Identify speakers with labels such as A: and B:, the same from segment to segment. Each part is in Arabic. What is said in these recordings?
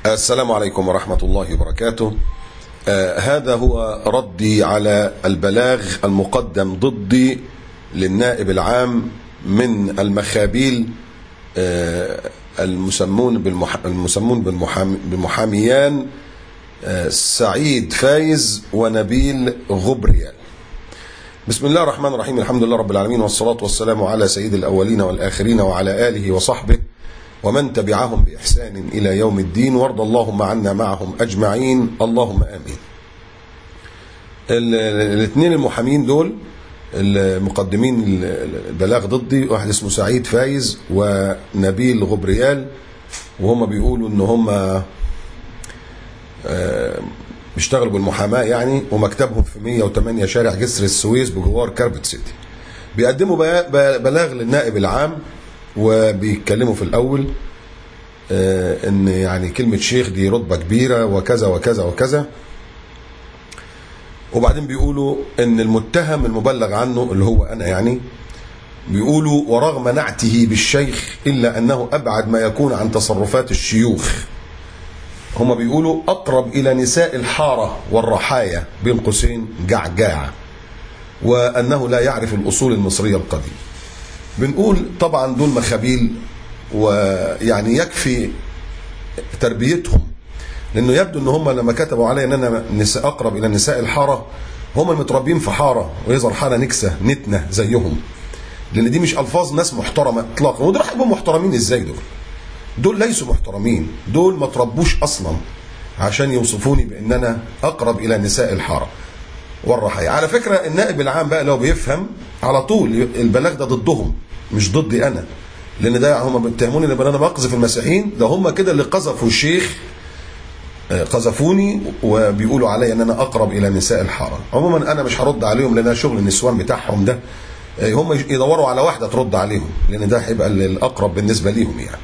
A: السلام عليكم ورحمة الله وبركاته. هذا هو ردي على البلاغ المقدم ضدي للنائب العام من المخابيل المسمون بالمحاميان سعيد فايز ونبيل غبريال. بسم الله الرحمن الرحيم، الحمد لله رب العالمين، والصلاة والسلام على سيد الأولين والآخرين وعلى آله وصحبه ومن تبعهم بإحسان إلى يوم الدين، وارض اللهم عنا معهم أجمعين، اللهم آمين. الاثنين المحامين دول المقدمين البلاغ ضدي، واحد اسمه سعيد فايز ونبيل غبريال، وهم بيقولوا ان هم بيشتغلوا بالمحاماة يعني، ومكتبهم في 108 شارع جسر السويس بجوار كاربت سيتي. بيقدموا بلاغ للنائب العام، وبيتكلموا في الأول ان يعني كلمة شيخ دي رتبة كبيرة وكذا وكذا وكذا، وبعدين بيقولوا ان المتهم المبلغ عنه اللي هو انا يعني، بيقولوا ورغم نعته بالشيخ الا انه ابعد ما يكون عن تصرفات الشيوخ. هم بيقولوا اقرب الى نساء الحارة والرحايا بين قوسين جعجاع، وانه لا يعرف الاصول المصرية القديمة. بنقول طبعا دول مخابيل، ويعني يكفي تربيتهم، لانه يبدو ان هم لما كتبوا علي ان انا اقرب الى نساء الحاره، هم المتربين في حاره ويظهر حاره نكسه نتنه زيهم، لان دي مش الفاظ ناس محترمه اطلاقا. ودول هيبقوا محترمين ازاي؟ دول ليسوا محترمين، دول ما تربوش اصلا عشان يوصفوني بان انا اقرب الى نساء الحاره والرحايا. على فكره النائب العام بقى لو بيفهم على طول البلاغ ده ضدهم مش ضدي انا، لان ده هم بيتهموني ان انا بقذف المسيحيين، ده هم كده اللي قذفوا الشيخ، قذفوني وبيقولوا علي ان انا اقرب الى نساء الحاره. عموما انا مش هرد عليهم لان شغل النسوان بتاعهم ده، هم يدوروا على واحده ترد عليهم، لان ده هيبقى الاقرب بالنسبه ليهم يعني.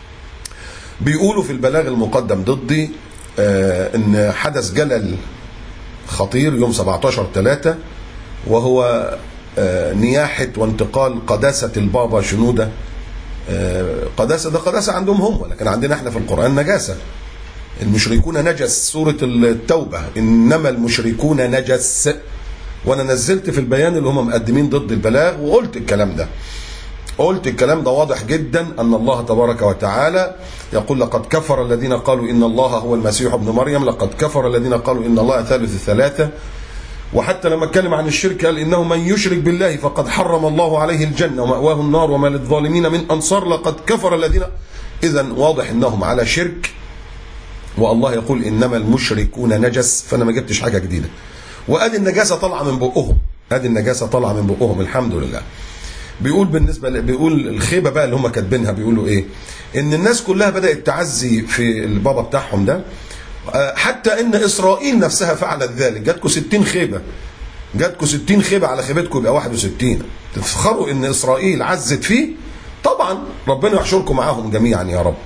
A: بيقولوا في البلاغ المقدم ضدي ان حدث جلل خطير يوم 17/3، وهو نياحه وانتقال قداسه البابا شنوده. قداسه ده قداسه عندهم هم، لكن عندنا احنا في القران نجاسه. المشركون نجس، سورة التوبة، إنما المشركون نجس. وأنا نزلت في البيان اللي هم مقدمين ضد البلاغ وقلت الكلام ده. قلت الكلام ده واضح جدا، أن الله تبارك وتعالى يقول لقد كفر الذين قالوا إن الله هو المسيح ابن مريم، لقد كفر الذين قالوا إن الله ثالث ثلاثة. وحتى لما اتكلم عن الشرك قال إنه من يشرك بالله فقد حرم الله عليه الجنة ومأواه النار وما للظالمين من أنصار، لقد كفر الذين. إذا واضح إنهم على شرك، والله يقول انما المشركون نجس، فانا ما جبتش حاجه جديده. وادي النجاسه طالعه من بقهم، ادي النجاسه طالعه من بقهم، الحمد لله. بيقول بيقول الخيبه بقى اللي هم كاتبينها، بيقولوا ايه؟ ان الناس كلها بدات تعزي في البابا بتاعهم ده، حتى ان اسرائيل نفسها فعلت ذلك. جاتكم 60 خيبه، جاتكم 60 خيبه على خيبتكم يبقى 61. تفخروا ان اسرائيل عزت فيه؟ طبعا ربنا يحشركم معاهم جميعا يا رب.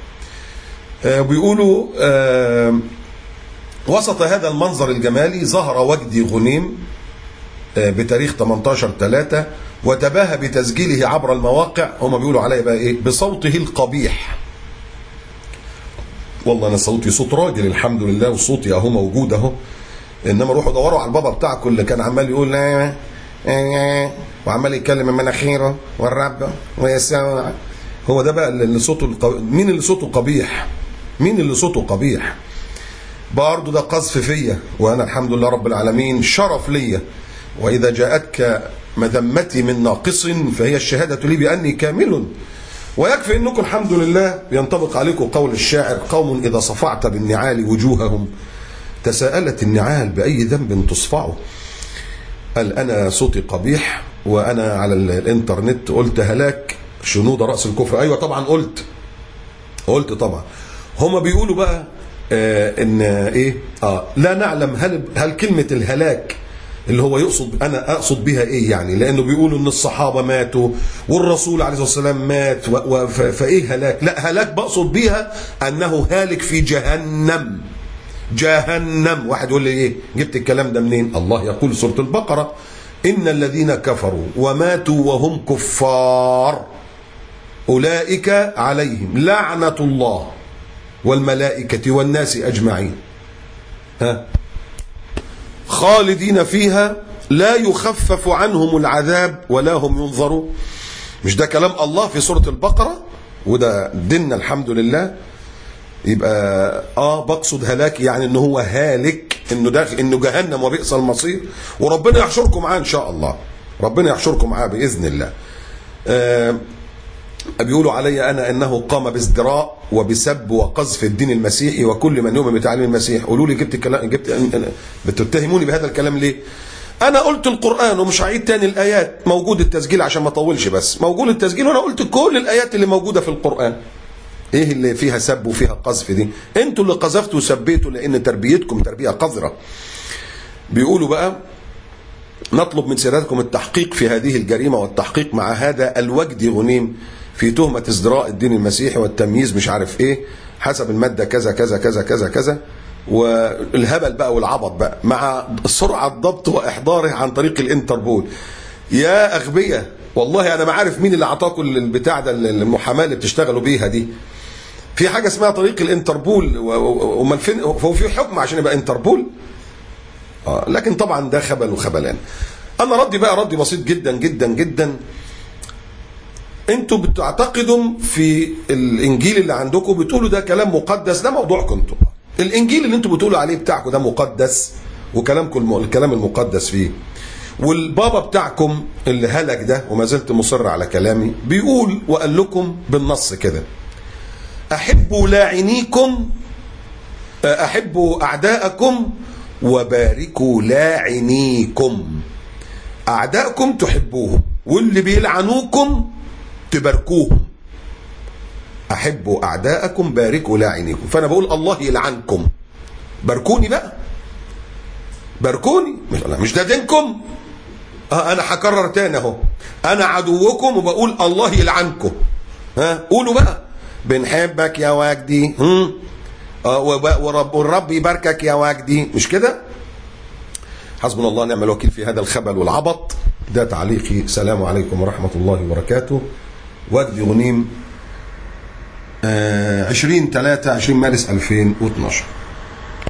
A: بيقولوا وسط هذا المنظر الجمالي ظهر وجدي غنيم بتاريخ 18/3، وتباهى بتسجيله عبر المواقع. هم بيقولوا عليه بقى ايه؟ بصوته القبيح. والله انا صوتي صوت راجل الحمد لله، وصوتي اهو موجود اهو، انما روحوا دوروا على البابا بتاعكم اللي كان عمال يقول وعمال يتكلم من مناخيره والرب ويسوع. هو ده بقى اللي صوته مين اللي صوته قبيح؟ مين اللي صوته قبيح؟ برضه ده قذف فيا، وانا الحمد لله رب العالمين شرف ليا. واذا جاءتك مذمتي من ناقص فهي الشهاده لي باني كامل. ويكفي انكم الحمد لله ينطبق عليكم قول الشاعر: قوم اذا صفعت بالنعال وجوههم تساءلت النعال باي ذنب تصفعه. قال انا صوتي قبيح، وانا على الانترنت قلت هلاك شنودة رأس الكفر. ايوه طبعا قلت طبعا. هما بيقولوا بقى ان ايه؟ لا نعلم هل كلمة الهلاك اللي هو يقصد، انا اقصد بها ايه يعني؟ لانه بيقولوا ان الصحابة ماتوا والرسول عليه الصلاة والسلام مات، فايه هلاك؟ لا، هلاك بقصد بيها انه هالك في جهنم. جهنم. واحد يقول لي ايه؟ جبت الكلام ده منين؟ الله يقول سورة البقرة: ان الذين كفروا وماتوا وهم كفار أولئك عليهم لعنة الله والملائكة والناس أجمعين خالدين فيها لا يخفف عنهم العذاب ولا هم ينظرون. مش ده كلام الله في سورة البقرة؟ وده ديننا الحمد لله. يبقى بقصد هلاك يعني ان هو هالك، انه داخل انه جهنم وبئس المصير، وربنا يحشركم معاه ان شاء الله، ربنا يحشركم معاه باذن الله. بيقولوا علي انا انه قام بازدراء وبسب وقذف الدين المسيحي وكل من يؤمن بتعليم المسيح. قولوا لي بتتهموني بهذا الكلام ليه؟ انا قلت القرآن ومش هعيد تاني الايات، موجود التسجيل عشان ما اطولش، بس موجود التسجيل وانا قلت كل الايات اللي موجودة في القرآن. ايه اللي فيها سب وفيها قذف دي؟ انتوا اللي قذفتوا وسبيتوا لان تربيتكم تربية قذرة. بيقولوا بقى نطلب من سيادتكم التحقيق في هذه الجريمة والتحقيق مع هذا الوجدي غنيم في تهمة ازدراء الدين المسيحي والتمييز مش عارف ايه حسب المادة كذا كذا كذا كذا كذا، والهبل بقى والعبط بقى مع سرعة ضبط واحضاره عن طريق الانتربول. يا اغبياء والله انا ما عارف مين اللي اعطاكم البتاع ده، المحاماة اللي بتشتغلوا بيها دي. في حاجة اسمها طريق الانتربول، ومن فين هو في حكم عشان يبقى انتربول؟ لكن طبعا ده خبل وخبلان. انا ردي بقى ردي بسيط جدا جدا جدا. انتوا بتعتقدوا في الانجيل اللي عندكم بتقولوا ده كلام مقدس، ده موضوعكم انتوا. الانجيل اللي انتوا بتقولوا عليه بتاعكم ده مقدس، وكلامكم الكلام المقدس فيه. والبابا بتاعكم اللي هلك ده وما زلت مصر على كلامي بيقول وقال لكم بالنص كده: احبوا لاعنيكم، احبوا اعداءكم وباركوا لاعنيكم. اعداءكم تحبوهم واللي بيلعنوكم تباركوهم. احبوا اعداءكم باركوا لاعنيكم. فانا بقول الله يلعنكم، باركوني بقى، باركوني، مش ده دينكم؟ انا هكرر تاني اهو، انا عدوكم وبقول الله يلعنكم. قولوا بقى بنحبك يا وجدي، والرب يباركك يا وجدي، مش كده؟ حسبنا الله ونعم الوكيل في هذا الخبل والعبط. ده تعليقي. السلام عليكم ورحمة الله وبركاته. وجدي غنيم 20/3/20 مارس 2012.